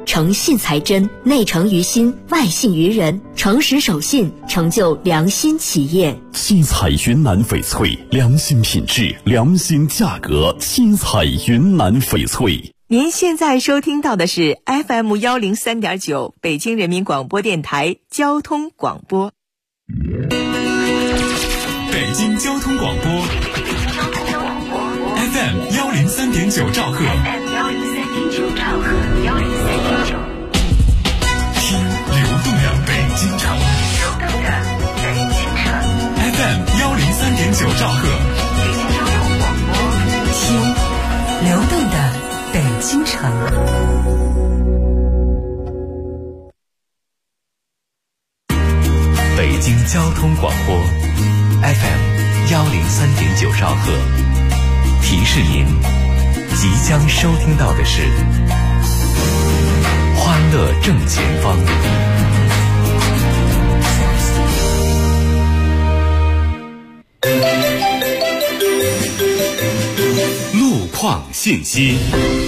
诚信才真，内诚于心，外信于人，诚实守信，成就良心企业。 七彩云南翡翠，良心品质，良心价格。七彩云南翡翠。 您现在收听到的是 FM103.9 北京人民广播电台交通广播。 北京交通广播 FM103.9 兆赫，听流动的北京城FM103.9 兆赫， 听流动的北京城。 北京交通广播 FM103.9 兆赫，提示您即将收听到的是欢乐正前方。路况信息。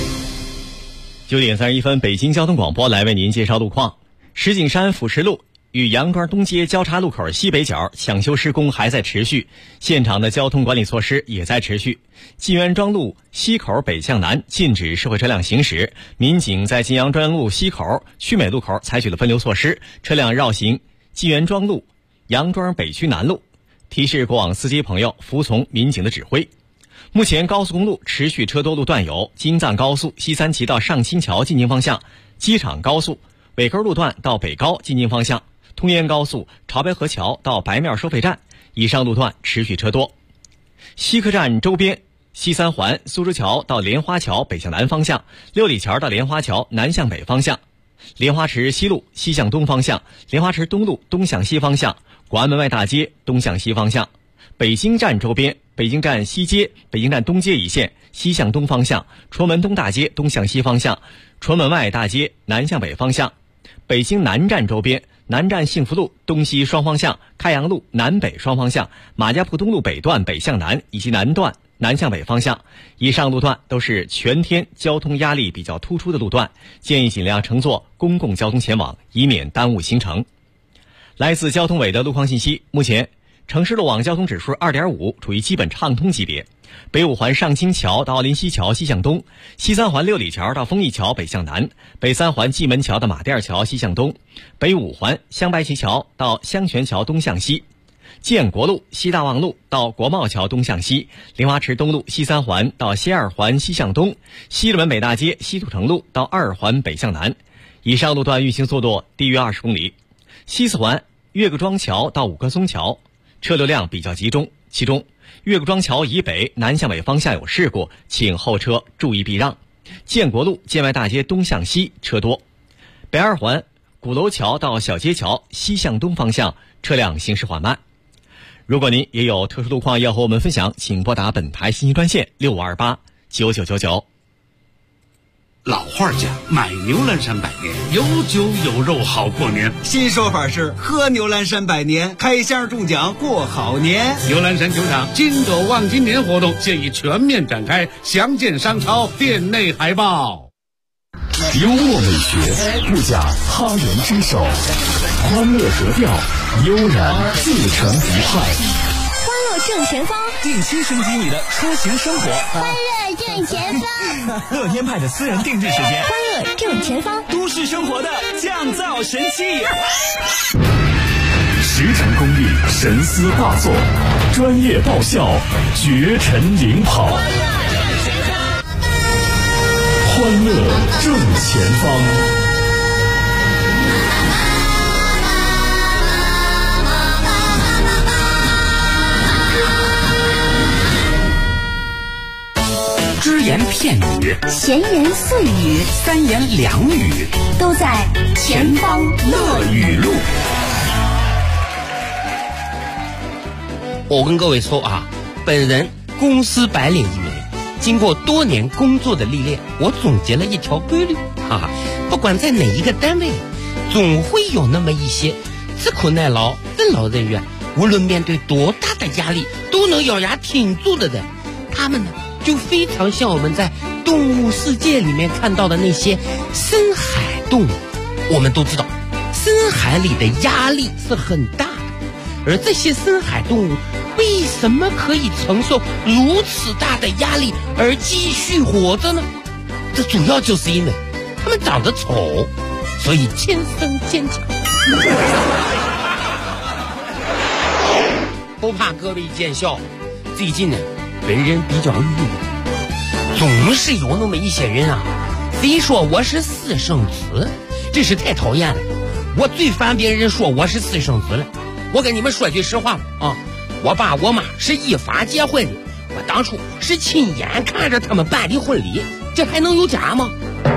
9点31分，北京交通广播来为您介绍路况。石景山辅石路与杨庄东街交叉路口西北角抢修施工还在持续，现场的交通管理措施也在持续。金源庄路西口北向南禁止社会车辆行驶，民警在金阳庄路西口曲美路口采取了分流措施，车辆绕行金源庄路杨庄北区南路，提示过往司机朋友服从民警的指挥。目前高速公路持续车多路段有京藏高速西三旗到上清桥进京方向，机场高速北沟路段到北高进京方向，通燕高速潮白河桥到白庙收费站，以上路段持续车多。西客站周边西三环苏州桥到莲花桥北向南方向，六里桥到莲花桥南向北方向，莲花池西路西向东方向，莲花池东路东向西方向，广安门外大街东向西方向。北京站周边北京站西街、北京站东街一线西向东方向，崇文门东大街东向西方向，崇文门外大街南向北方向。北京南站周边南站幸福路东西双方向，开阳路南北双方向，马家铺东路北段北向南以及南段南向北方向。以上路段都是全天交通压力比较突出的路段，建议尽量乘坐公共交通前往，以免耽误行程。来自交通委的路况信息，目前城市路网交通指数 2.5 处于基本畅通级别。北五环上清桥到奥林西桥西向东，西三环六里桥到丰益桥北向南，北三环蓟门桥到马甸桥西向东，北五环香白旗桥到香泉桥东向西，建国路西大望路到国贸桥东向西，莲花池东路西三环到西二环西向东，西直门北大街西土城路到二环北向南。以上路段运行速度低于20公里。西四环岳各庄桥到五棵松桥车流量比较集中，其中岳各庄桥以北南向北方向有事故，请后车注意避让。建国路建外大街东向西车多。北二环鼓楼桥到小街桥西向东方向车辆行驶缓慢。如果您也有特殊路况要和我们分享，请拨打本台信息专线6528999999。 老话讲，买牛栏山百年，有酒有肉好过年。 新说法是喝牛栏山百年，开箱中奖过好年。 牛栏山球场金斗望今年活动现已全面展开，详见商超店内海报。 幽默美学，不假他人之手，欢乐格调，悠然自成一派。 欢乐正前方， 定期升级你的出行生活。 欢乐正前方， 乐天派的私人定制时间。 欢乐正前方， 都市生活的降噪神器。 10成功力，神思大作，专业爆笑，绝尘领跑。欢乐正前方。 只言片语， 闲言碎语， 三言两语， 都在前方乐语录。 我跟各位说啊，本人公司白领一名，经过多年工作的历练，我总结了一条规律啊，不管在哪一个单位，总会有那么一些吃苦耐劳、任劳任怨，无论面对多大的压力都能咬牙挺住的人。他们呢，就非常像我们在动物世界里面看到的那些深海动物，我们都知道，深海里的压力是很大的，而这些深海动物为什么可以承受如此大的压力而继续活着呢？这主要就是因为它们长得丑，所以天生坚强。不怕各位见笑，最近呢，人人比较郁闷，总是有那么一些人啊，非说我是私生子，真是太讨厌了。我最烦别人说我是私生子了。我跟你们说句实话啊，我爸我妈是依法结婚的，我当初是亲眼看着他们办的婚礼，这还能有假吗？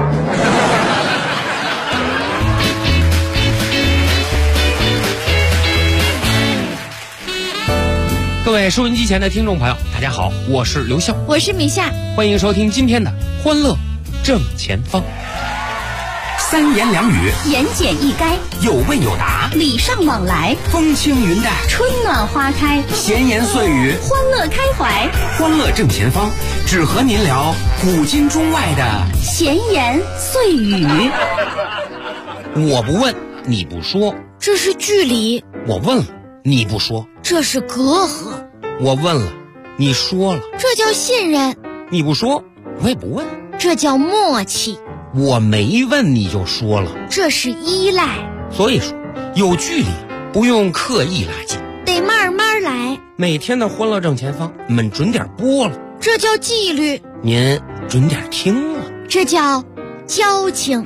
各位收音机前的听众朋友，大家好，我是刘笑， 我是米夏， 欢迎收听今天的欢乐正前方。 三言两语， 言简意赅， 有问有答， 礼尚往来， 风轻云淡， 春暖花开， 闲言碎语， 欢乐开怀， 欢乐正前方，只和您聊古今中外的闲言碎语。 我不问，你不说， 这是距离； 我问了，你不说， 这是隔阂； 我问了，你说了， 这叫信任； 你不说，我也不问， 这叫默契； 我没问你就说了， 这是依赖。 所以说，有距离不用刻意拉近， 得慢慢来。 每天的欢乐正前方，你们准点播了， 这叫纪律； 您准点听了， 这叫交情。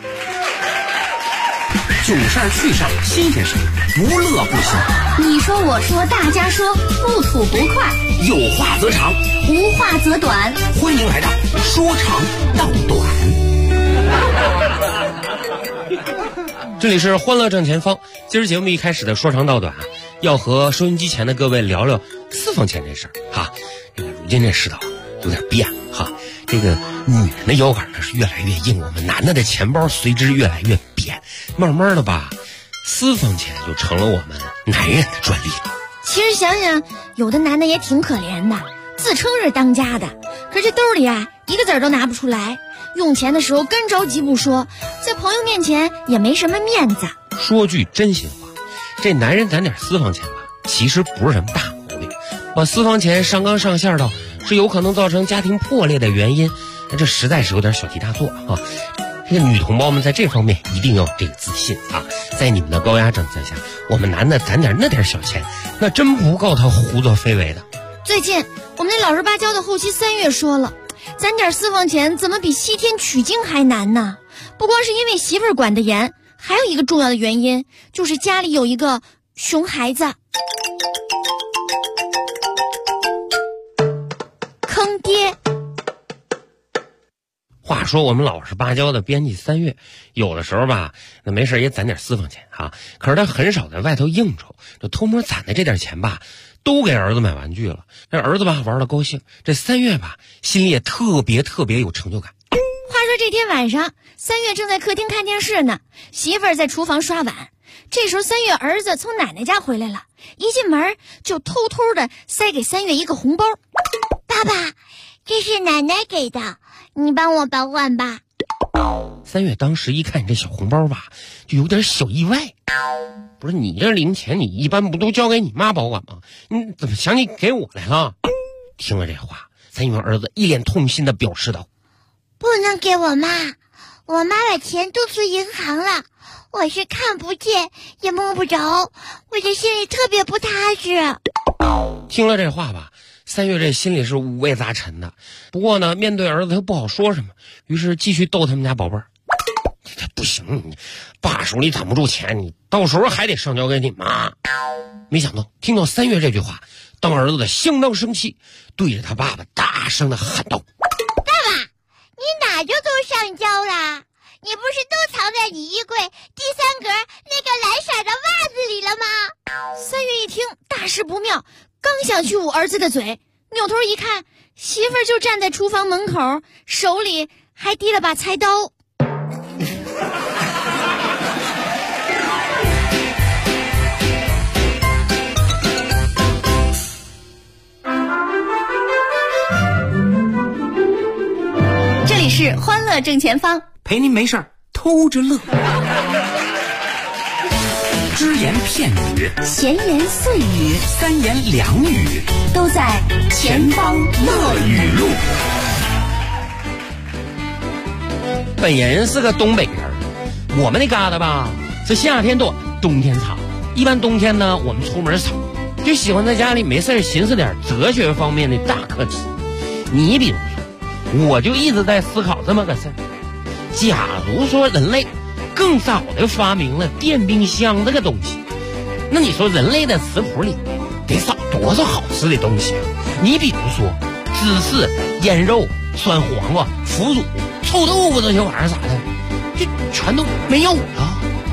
囧事儿趣事儿新鲜事儿，不乐不行。 你说我说大家说，不吐不快， 有话则长， 无话则短。 欢迎来到说长道短。 这里是欢乐正前方，今儿节目一开始的说长道短，要和收音机前的各位聊聊私房钱这事儿哈。这个如今这世道有点变哈，这个女人的腰杆呢是越来越硬，我们男的的钱包随之越来越扁，慢慢的吧，私房钱就成了我们男人的专利了。 其实想想，有的男的也挺可怜的，自称是当家的，可这兜里啊一个子儿都拿不出来，用钱的时候干着急不说，在朋友面前也没什么面子。 说句真心话，这男人攒点私房钱吧，其实不是什么大毛病，把私房钱上纲上线到是有可能造成家庭破裂的原因，这实在是有点小题大做啊。这个女同胞们在这方面一定要有这个自信啊！在你们的高压政策下，我们男的攒点那点小钱，那真不够他胡作非为的。 最近我们那老实巴交的后期3月说了，攒点私房钱怎么比西天取经还难呢？不光是因为媳妇儿管得严，还有一个重要的原因，就是家里有一个熊孩子。坑爹。 话说我们老实巴交的编辑3月，有的时候吧，那没事也攒点私房钱啊。可是他很少在外头应酬，这偷摸攒的这点钱吧，都给儿子买玩具了。这儿子吧玩得高兴，这3月吧心里也特别有成就感。 话说这天晚上，3月正在客厅看电视呢，媳妇儿在厨房刷碗。这时候3月儿子从奶奶家回来了，一进门就偷偷的塞给3月一个红包。爸爸，这是奶奶给的，你帮我保管吧。 3月当时一看这小红包吧，就有点小意外。不是你这零钱，你一般不都交给你妈保管吗？你怎么想起给我来了？听了这话，3月儿子一脸痛心的表示道：“ 不能给我妈，我妈把钱都存银行了，我是看不见也摸不着，我这心里特别不踏实。” 听了这话吧，3月这心里是五味杂陈的。不过呢，面对儿子他不好说什么，于是继续逗他们家宝贝儿。不行，你爸手里攒不住钱，你到时候还得上交给你妈。没想到听到3月这句话，当儿子的相当生气，对着他爸爸大声的喊道：“ 爸爸，你哪就都上交了？你不是都藏在你衣柜第3格那个蓝色的袜子里了吗？”3月一听大事不妙，刚想去捂儿子的嘴，扭头一看，媳妇儿就站在厨房门口，手里还提了把菜刀。 这里是欢乐正前方， 陪您没事儿偷着乐。 只言片语， 闲言碎语， 三言两语， 都在前方乐语录。 本人是个东北人，我们那旮瘩吧是夏天短，冬天长。一般冬天呢，我们出门少，就喜欢在家里没事寻思点哲学方面的大课题。你比如说，我就一直在思考这么个事儿：假如说人类更早的发明了电冰箱这个东西，那你说人类的食谱里得少多少好吃的东西啊？你比如说芝士、腌肉、酸黄瓜、腐乳、臭豆腐这些玩意儿啥的，就全都没有了。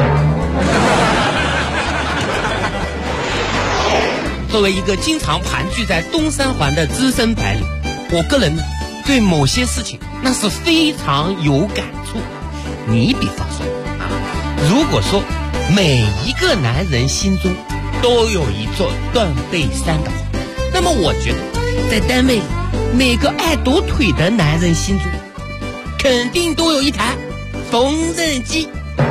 作为一个经常盘踞在东三环的资深白领，我个人呢对某些事情那是非常有感触。你比方说啊，如果说每一个男人心中都有一座断背山的话，那么我觉得在单位里每个爱抖腿的男人心中肯定都有一台缝纫机。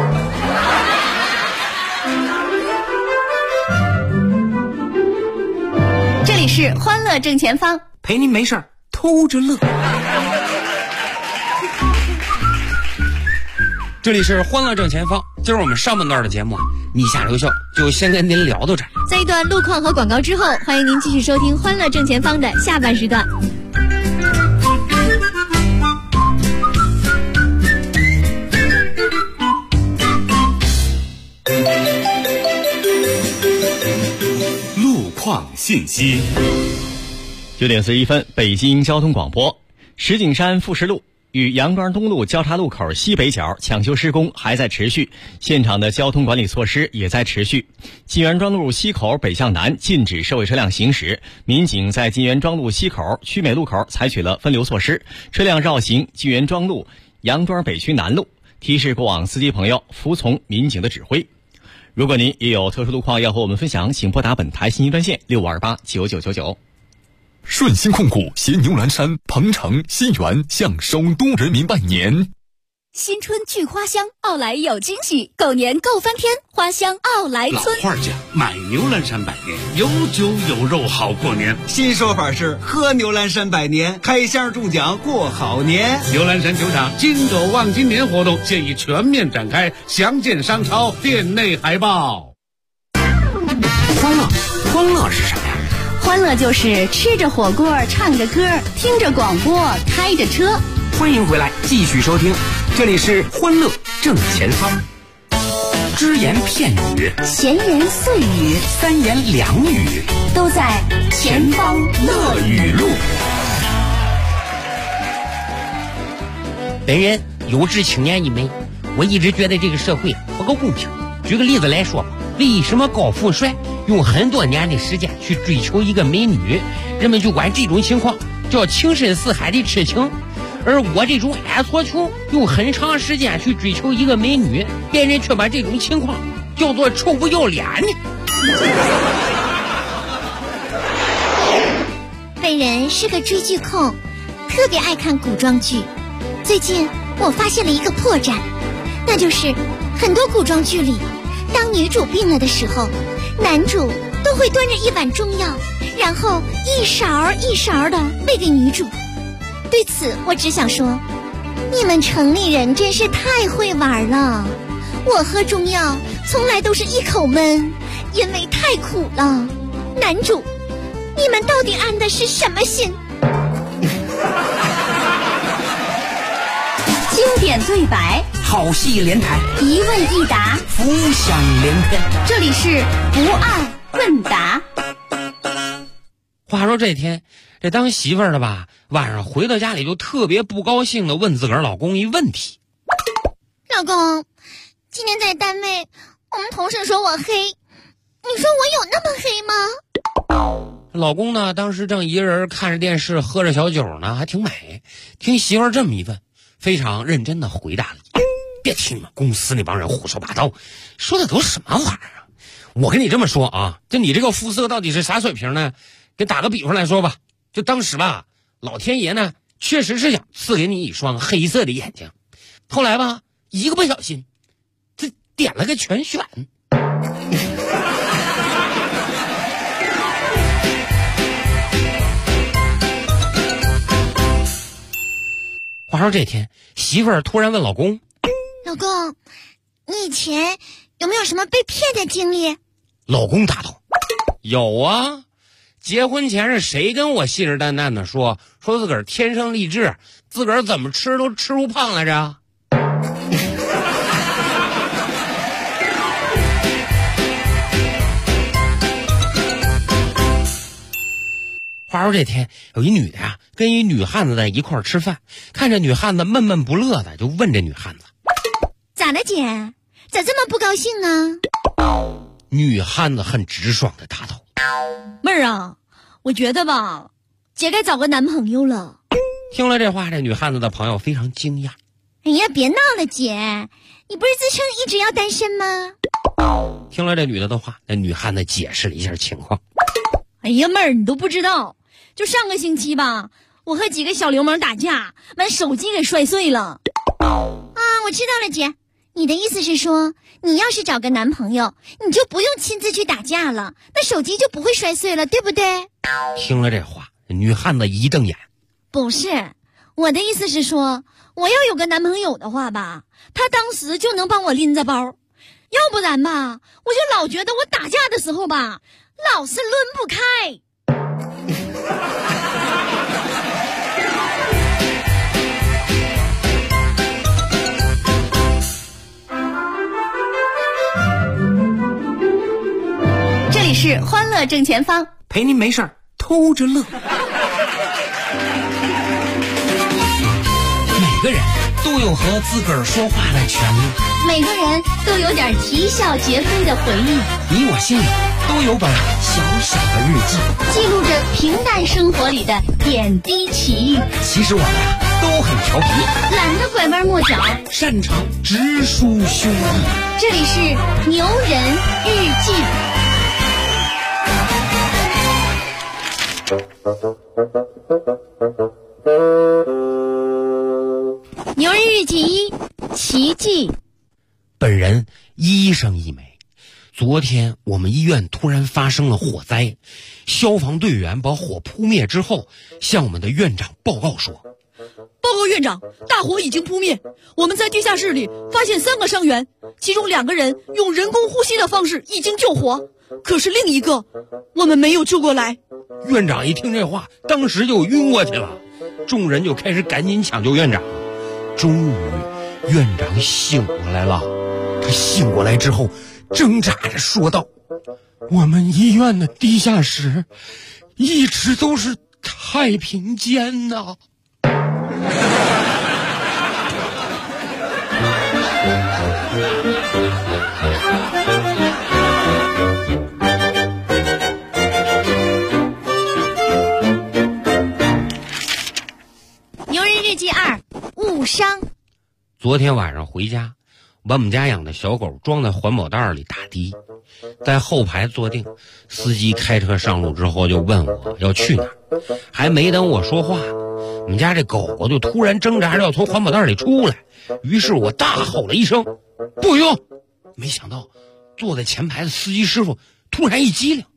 这里是欢乐正前方， 陪您没事儿偷着乐。这里是欢乐正前方，今儿我们上半段的节目你下刘秀就先跟您聊到这儿。 在一段路况和广告之后，欢迎您继续收听欢乐正前方的下半时段。 路况信息。 9点41分，北京交通广播。石景山富士路与阳庄东路交叉路口西北角抢修施工还在持续，现场的交通管理措施也在持续。金源庄路西口北向南禁止社会车辆行驶，民警在金源庄路西口曲美路口采取了分流措施，车辆绕行金源庄路杨庄北区南路，提示过往司机朋友服从民警的指挥。如果您也有特殊路况要和我们分享，请拨打本台信息专线65289999。 顺鑫控股携牛栏山、鹏城、新源向首都人民拜年。 新春聚花香，奥莱有惊喜，狗年够翻天，花香奥莱村。 老话讲，买牛栏山百年，有酒有肉好过年。 新说法是喝牛栏山百年，开箱中奖过好年。 牛栏山球场金狗望金年活动现已全面展开，详见商超店内海报。 欢乐是什么呀？ 欢乐就是吃着火锅，唱着歌，听着广播，开着车。 欢迎回来，继续收听，这里是欢乐正前方。只言片语， 闲言碎语， 三言两语， 都在前方乐语录。 本人有志青年一枚，我一直觉得这个社会不够公平。举个例子来说吧，为什么高富帅用很多年的时间去追求一个美女，人们就管这种情况叫情深似海的痴情，而我这种矮矬穷用很长时间去追求一个美女，别人却把这种情况叫做臭不要脸呢。 本人是个追剧控，特别爱看古装剧。最近我发现了一个破绽，那就是很多古装剧里，当女主病了的时候，男主都会端着一碗中药，然后一勺一勺的喂给女主。对此我只想说，你们城里人真是太会玩了。我喝中药从来都是一口闷，因为太苦了。男主，你们到底安的是什么心？ 经典对白， 好戏连台， 一问一答， 浮想联翩。 这里是不二问答。 话说这天，这当媳妇儿的吧，晚上回到家里就特别不高兴的问自个儿老公一问题： 老公，今天在单位我们同事说我黑，你说我有那么黑吗？ 老公呢，当时正一个人看着电视喝着小酒呢，还挺美。听媳妇儿这么一问，非常认真的回答了：别听你们公司那帮人胡说八道，说的都什么玩意儿啊！我跟你这么说啊，就你这个肤色到底是啥水平呢？给打个比方来说吧，就当时吧，老天爷呢确实是想赐给你一双黑色的眼睛，后来吧，一个不小心，这点了个全选。 话说这天，媳妇儿突然问老公：“ 老公，你以前有没有什么被骗的经历？” 老公答道：“有啊，结婚前是谁跟我信誓旦旦的说自个儿天生丽质，自个儿怎么吃都吃不胖来着？”话说这天，有一女的呀，跟一女汉子在一块儿吃饭，看着女汉子闷闷不乐的，就问这女汉子：“ 咋了姐？咋这么不高兴呢？” 女汉子很直爽的答道：“ 妹儿啊，我觉得吧，姐该找个男朋友了。” 听了这话，这女汉子的朋友非常惊讶：“ 哎呀，别闹了姐，你不是自称一直要单身吗？” 听了这女的的话，那女汉子解释了一下情况：“ 哎呀，妹儿，你都不知道。就上个星期吧，我和几个小流氓打架，把手机给摔碎了。”啊，我知道了姐，你的意思是说，你要是找个男朋友，你就不用亲自去打架了，那手机就不会摔碎了，对不对？ 听了这话，女汉子一瞪眼：“ 不是，我的意思是说，我要有个男朋友的话吧，他当时就能帮我拎着包，要不然吧，我就老觉得我打架的时候吧，老是抡不开。” 这里是欢乐正前方， 陪您没事偷着乐。 每个人都有和自个儿说话的权利， 每个人都有点啼笑皆非的回忆， 你我心里都有本小小的日记， 记录着平淡生活里的点滴奇遇。 其实我们都很调皮， 懒得拐弯抹角， 擅长直抒胸臆。 这里是牛人日记。牛人日记一，奇迹。 本人医生一枚。昨天我们医院突然发生了火灾，消防队员把火扑灭之后，向我们的院长报告说：“ 报告院长，大火已经扑灭，我们在地下室里发现3个伤员，其中2个人用人工呼吸的方式已经救活，可是另一个我们没有救过来。” 院长一听这话，当时就晕过去了，众人就开始赶紧抢救院长。终于院长醒过来了，他醒过来之后挣扎着说道：“我们医院的地下室一直都是太平间呐。” 牛人日记2，误伤。 昨天晚上回家，把我们家养的小狗装在环保袋里打的，在后排坐定，司机开车上路之后就问我要去哪儿，还没等我说话，我们家这狗狗就突然挣扎着要从环保袋里出来，于是我大吼了一声：“不用！”没想到坐在前排的司机师傅突然一激灵。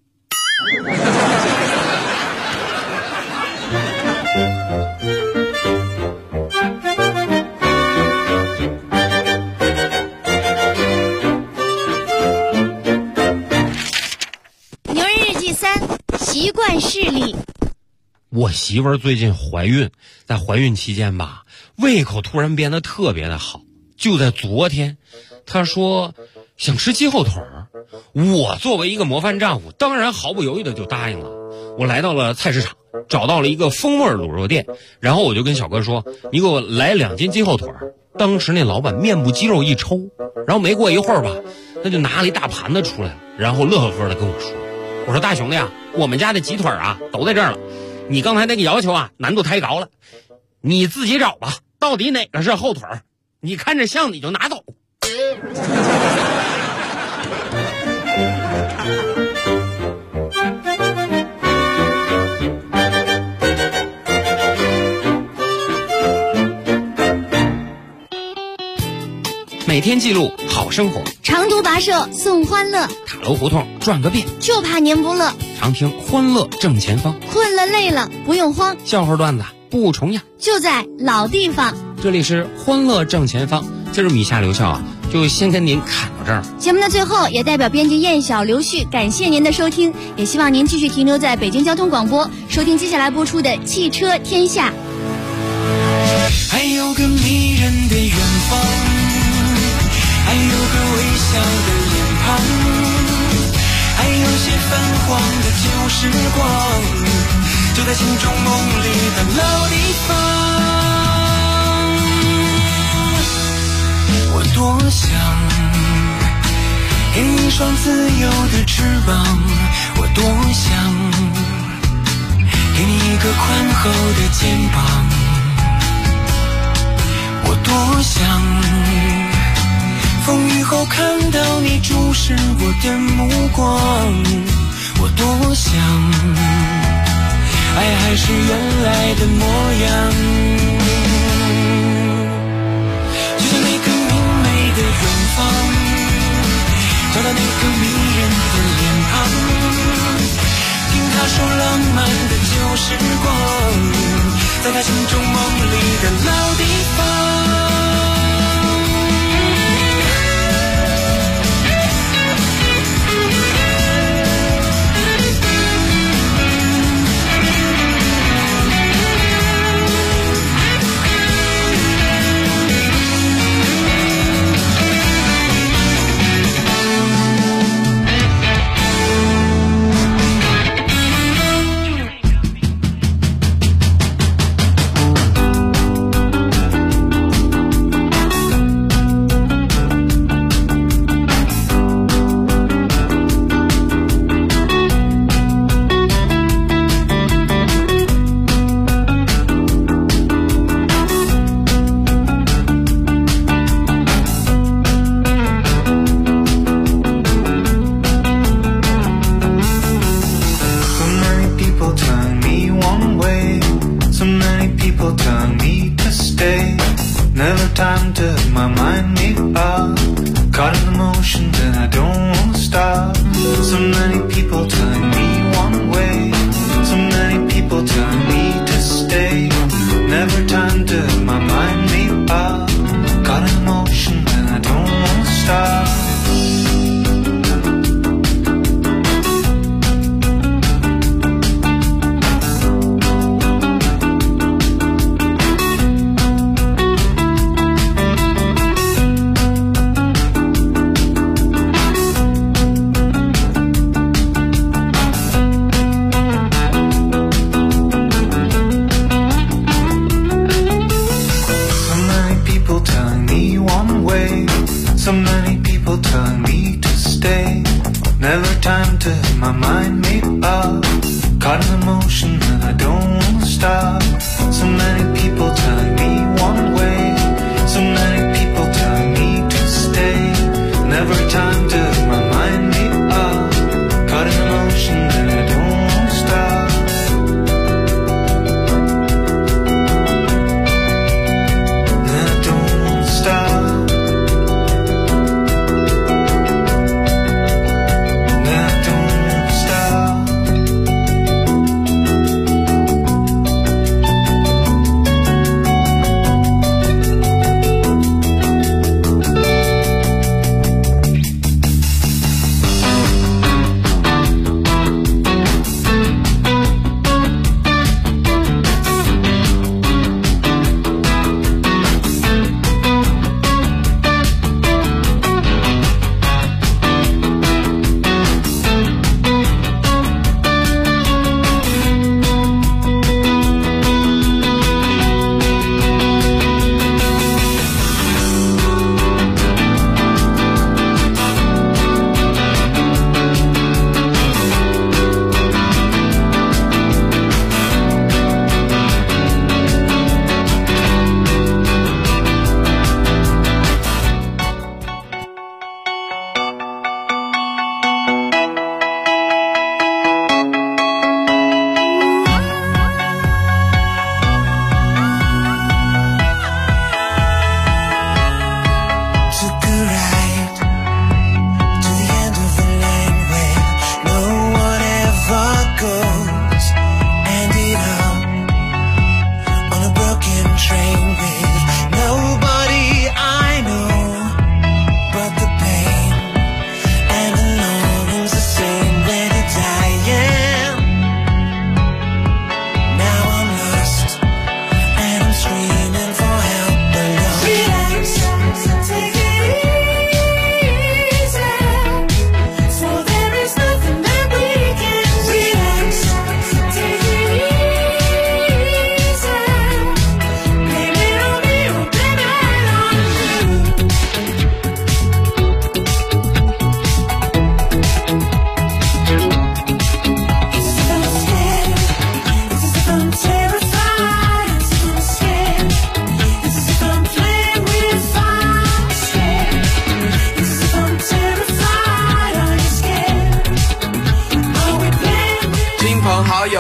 习惯视力。 我媳妇儿最近怀孕，在怀孕期间吧，胃口突然变得特别的好。就在昨天，她说想吃鸡后腿儿，我作为一个模范丈夫，当然毫不犹豫的就答应了。我来到了菜市场，找到了一个风味卤肉店，然后我就跟小哥说：“你给我来2斤鸡后腿儿。”当时那老板面部肌肉一抽，然后没过一会儿吧，他就拿了一大盘子出来了，然后乐呵呵的跟我说：“我说大兄弟啊，我们家的鸡腿啊都在这儿了，你刚才那个要求啊难度太高了，你自己找吧，到底哪个是后腿儿，你看着像你就拿走。”每天记录好生活， 长途跋涉送欢乐， 塔楼胡同转个遍， 就怕您不乐。 常听欢乐正前方， 困了累了不用慌， 笑话段子不重样， 就在老地方。 这里是欢乐正前方。今儿米夏刘笑就先跟您侃到这儿。 节目的最后，也代表编辑燕晓、刘旭感谢您的收听，也希望您继续停留在北京交通广播，收听接下来播出的《汽车天下》。 还有个迷人的远方，还有个微笑的脸庞，还有些泛黄的旧时光，就在心中梦里的老地方。我多想给你一双自由的翅膀，我多想给你一个宽厚的肩膀，我多想风雨后看到你注视我的目光，我多想爱还是原来的模样，就像那个明媚的远方，找到那个迷人的脸庞，听他说浪漫的旧时光，在他心中梦里的老地方。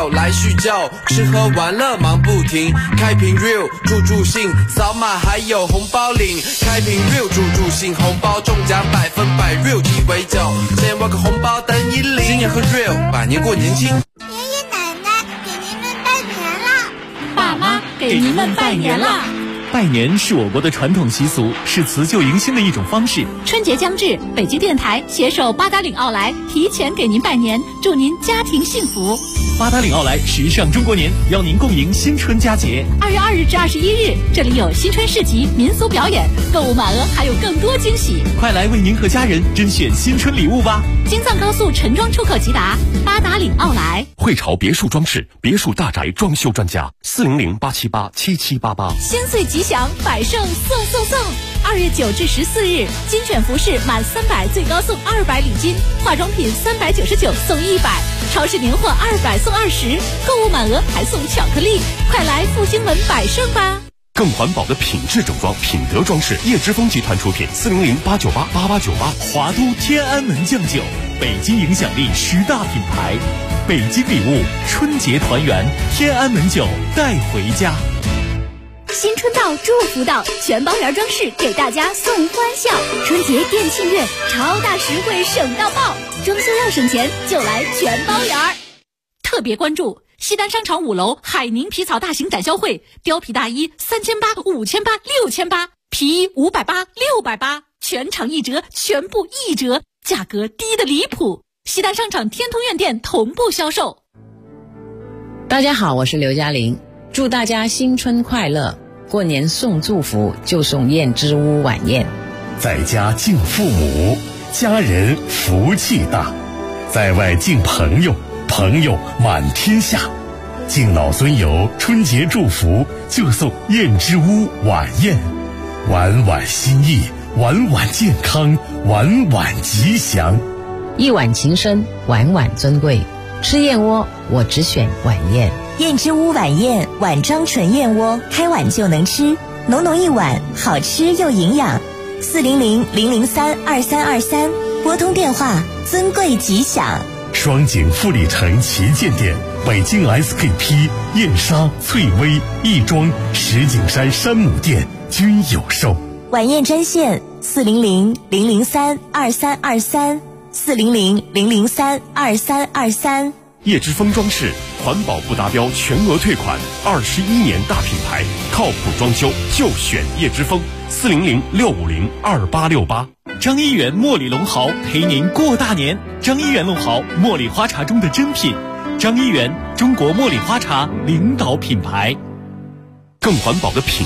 料来叙旧，吃喝玩乐忙不停，开瓶 real 助兴，扫码还有红包领，开瓶 real 助兴，红包中奖100%， real 鸡尾酒，先挖个红包等一领，今年喝 real 百年过年轻。 爷爷奶奶给您们拜年了， 爸妈给您们拜年了。 拜年是我国的传统习俗，是辞旧迎新的一种方式。 春节将至，北京电台携手八达岭奥莱提前给您拜年，祝您家庭幸福。 八达岭奥莱时尚中国年，邀您共迎新春佳节。 2月2日至21日，这里有新春市集、民俗表演，购物满额还有更多惊喜。 快来为您和家人甄选新春礼物吧！ 京藏高速陈庄出口直达，八达岭奥莱。 汇潮别墅装饰，别墅大宅装修专家，400-878-7788。 新岁吉祥，百盛送！2月9至14日，精选服饰满300最高送200礼金，化妆品399送100，超市年货200送20，购物满额还送巧克力，快来复兴门百盛吧！ 更环保的品质整装，品德装饰，叶之峰集团出品，400-898-8898。华都天安门酱酒，北京影响力10大品牌，北京礼物，春节团圆，天安门酒带回家。 新春到，祝福到，全包园装饰给大家送欢笑。春节店庆月，超大实惠，省到爆！装修要省钱，就来全包园。 特别关注西单商场5楼海宁皮草大型展销会，貂皮大衣3800、5800、6800，皮衣580、680，全场1折，全部1折，价格低得离谱。西单商场天通苑店同步销售。 大家好，我是刘嘉玲，祝大家新春快乐！过年送祝福就送燕之屋晚宴， 在家敬父母，家人福气大；在外敬朋友，朋友满天下。敬老尊友，春节祝福就送燕之屋晚宴，晚晚心意，晚晚健康，晚晚吉祥。 一碗情深，晚晚尊贵。吃燕窝，我只选晚宴。 燕之屋晚宴，碗装纯燕窝，开碗就能吃，浓浓一碗，好吃又营养。400-003-2323，拨通电话，尊贵吉祥。 双井富力城旗舰店，北京 SKP、燕莎、翠微、亦庄、石景山山姆店均有售。 晚宴专线400-003-2323。400-003-2323。 叶之峰装饰，环保不达标全额退款，21年大品牌，靠谱装修就选叶之峰。400-650-2868。张一元茉莉龙毫陪您过大年。张一元龙毫，茉莉花茶中的珍品。张一元，中国茉莉花茶领导品牌。更环保的品